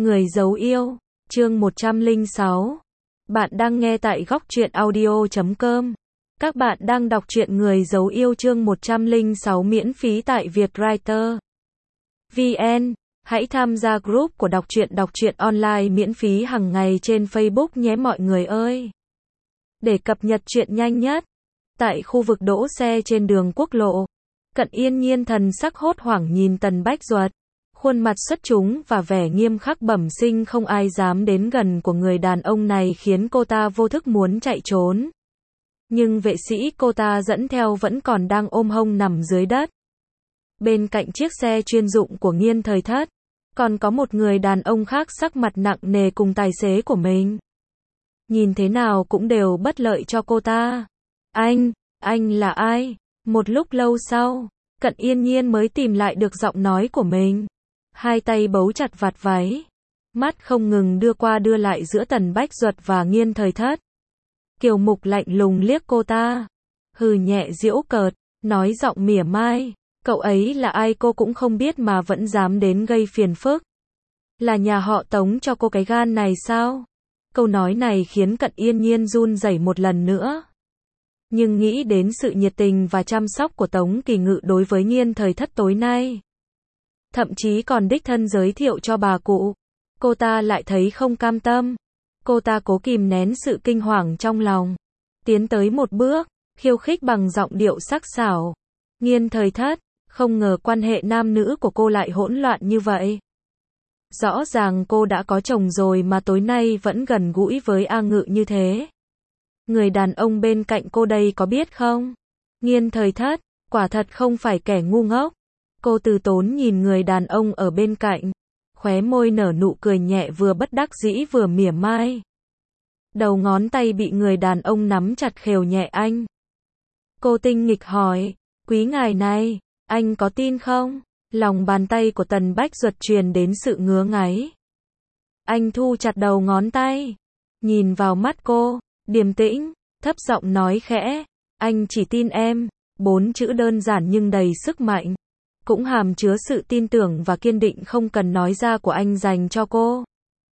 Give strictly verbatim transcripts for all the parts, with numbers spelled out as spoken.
Người giấu yêu, chương một trăm lẻ sáu. Bạn đang nghe tại góc truyện audio chấm com. Các bạn đang đọc truyện Người giấu yêu chương một trăm lẻ sáu miễn phí tại Vietwriter chấm vn. Hãy tham gia group của đọc truyện đọc truyện online miễn phí hàng ngày trên Facebook nhé mọi người ơi. Để cập nhật truyện nhanh nhất, tại khu vực đỗ xe trên đường quốc lộ, Cận Yên Nhiên thần sắc hốt hoảng nhìn Tần Bách Duật. Khuôn mặt xuất chúng và vẻ nghiêm khắc bẩm sinh không ai dám đến gần của người đàn ông này khiến cô ta vô thức muốn chạy trốn. Nhưng vệ sĩ cô ta dẫn theo vẫn còn đang ôm hông nằm dưới đất. Bên cạnh chiếc xe chuyên dụng của Nghiên Thời Thất, còn có một người đàn ông khác sắc mặt nặng nề cùng tài xế của mình. Nhìn thế nào cũng đều bất lợi cho cô ta. Anh, anh là ai? Một lúc lâu sau, Cận Yên Nhiên mới tìm lại được giọng nói của mình. Hai tay bấu chặt vạt váy, mắt không ngừng đưa qua đưa lại giữa Tần Bách Duật và Nghiên Thời Thất. Kiều Mục lạnh lùng liếc cô ta, hừ nhẹ giễu cợt, nói giọng mỉa mai, cậu ấy là ai cô cũng không biết mà vẫn dám đến gây phiền phức. Là nhà họ Tống cho cô cái gan này sao? Câu nói này khiến Cận Yên Nhiên run rẩy một lần nữa. Nhưng nghĩ đến sự nhiệt tình và chăm sóc của Tống Kỳ Ngự đối với Nghiên Thời Thất tối nay, thậm chí còn đích thân giới thiệu cho bà cụ, cô ta lại thấy không cam tâm. Cô ta cố kìm nén sự kinh hoàng trong lòng, tiến tới một bước, khiêu khích bằng giọng điệu sắc sảo. Nghiên Thời Thất, không ngờ quan hệ nam nữ của cô lại hỗn loạn như vậy. Rõ ràng cô đã có chồng rồi mà tối nay vẫn gần gũi với A Ngự như thế. Người đàn ông bên cạnh cô đây có biết không? Nghiên Thời Thất, quả thật không phải kẻ ngu ngốc. Cô từ tốn nhìn người đàn ông ở bên cạnh, khóe môi nở nụ cười nhẹ vừa bất đắc dĩ vừa mỉa mai. Đầu ngón tay bị người đàn ông nắm chặt khều nhẹ anh. Cô tinh nghịch hỏi, quý ngài này, anh có tin không? Lòng bàn tay của Tần Bách Duật truyền đến sự ngứa ngáy. Anh thu chặt đầu ngón tay, nhìn vào mắt cô, điềm tĩnh, thấp giọng nói khẽ, anh chỉ tin em, bốn chữ đơn giản nhưng đầy sức mạnh. Cũng hàm chứa sự tin tưởng và kiên định không cần nói ra của anh dành cho cô.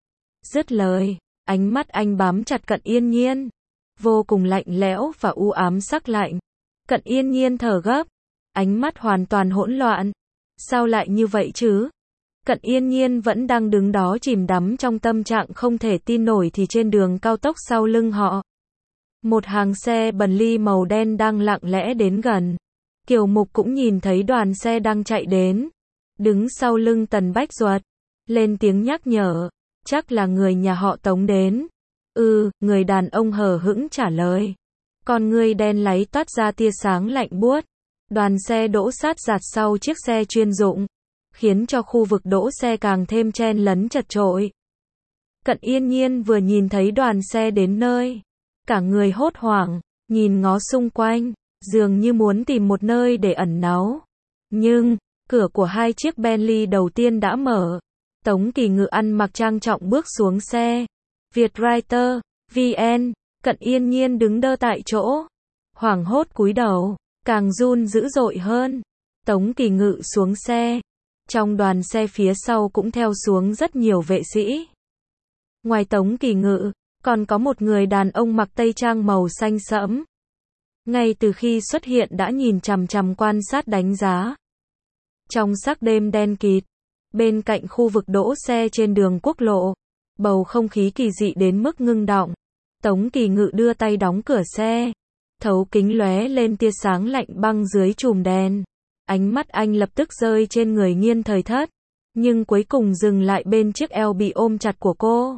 Dứt lời, ánh mắt anh bám chặt Cận Yên Nhiên, vô cùng lạnh lẽo và u ám sắc lạnh. Cận Yên Nhiên thở gấp, ánh mắt hoàn toàn hỗn loạn. Sao lại như vậy chứ? Cận Yên Nhiên vẫn đang đứng đó chìm đắm trong tâm trạng không thể tin nổi thì trên đường cao tốc sau lưng họ, một hàng xe Bentley màu đen đang lặng lẽ đến gần. Kiều Mục cũng nhìn thấy đoàn xe đang chạy đến, đứng sau lưng Tần Bách Duật, lên tiếng nhắc nhở, chắc là người nhà họ Tống đến. Ừ, người đàn ông hờ hững trả lời. Con ngươi đen láy toát ra tia sáng lạnh buốt. Đoàn xe đỗ sát rạt sau chiếc xe chuyên dụng, khiến cho khu vực đỗ xe càng thêm chen lấn chật chội. Cận Yên Nhiên vừa nhìn thấy đoàn xe đến nơi, cả người hốt hoảng, nhìn ngó xung quanh, dường như muốn tìm một nơi để ẩn náu. Nhưng, cửa của hai chiếc Bentley đầu tiên đã mở. Tống Kỳ Ngự ăn mặc trang trọng bước xuống xe. Vietwriter chấm vn, Cận Yên Nhiên đứng đơ tại chỗ, hoảng hốt cúi đầu, càng run dữ dội hơn. Tống Kỳ Ngự xuống xe. Trong đoàn xe phía sau cũng theo xuống rất nhiều vệ sĩ. Ngoài Tống Kỳ Ngự, còn có một người đàn ông mặc tây trang màu xanh sẫm. Ngay từ khi xuất hiện đã nhìn chằm chằm quan sát đánh giá. Trong sắc đêm đen kịt, bên cạnh khu vực đỗ xe trên đường quốc lộ, bầu không khí kỳ dị đến mức ngưng đọng. Tống Kỳ Ngự đưa tay đóng cửa xe, thấu kính lóe lên tia sáng lạnh băng dưới chùm đèn. Ánh mắt anh lập tức rơi trên người Nghiên Thời Thất, nhưng cuối cùng dừng lại bên chiếc eo bị ôm chặt của cô.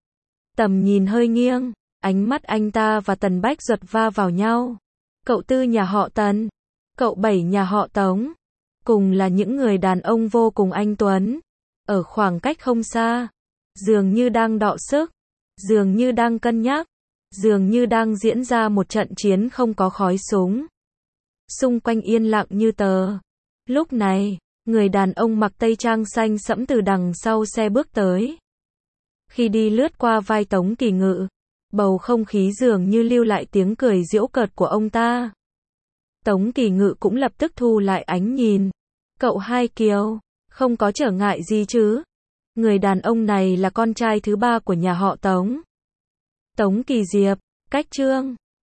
Tầm nhìn hơi nghiêng, ánh mắt anh ta và Tần Bách Duật va vào nhau. Cậu tư nhà họ Tần, cậu bảy nhà họ Tống, cùng là những người đàn ông vô cùng anh tuấn, ở khoảng cách không xa, dường như đang đọ sức, dường như đang cân nhắc, dường như đang diễn ra một trận chiến không có khói súng. Xung quanh yên lặng như tờ. Lúc này, người đàn ông mặc tây trang xanh sẫm từ đằng sau xe bước tới. Khi đi lướt qua vai Tống Kỳ Ngự, bầu không khí dường như lưu lại tiếng cười giễu cợt của ông ta. Tống Kỳ Ngự cũng lập tức thu lại ánh nhìn. Cậu hai Kiều, không có trở ngại gì chứ? Người đàn ông này là con trai thứ ba của nhà họ Tống. Tống Kỳ Diệp, cách chương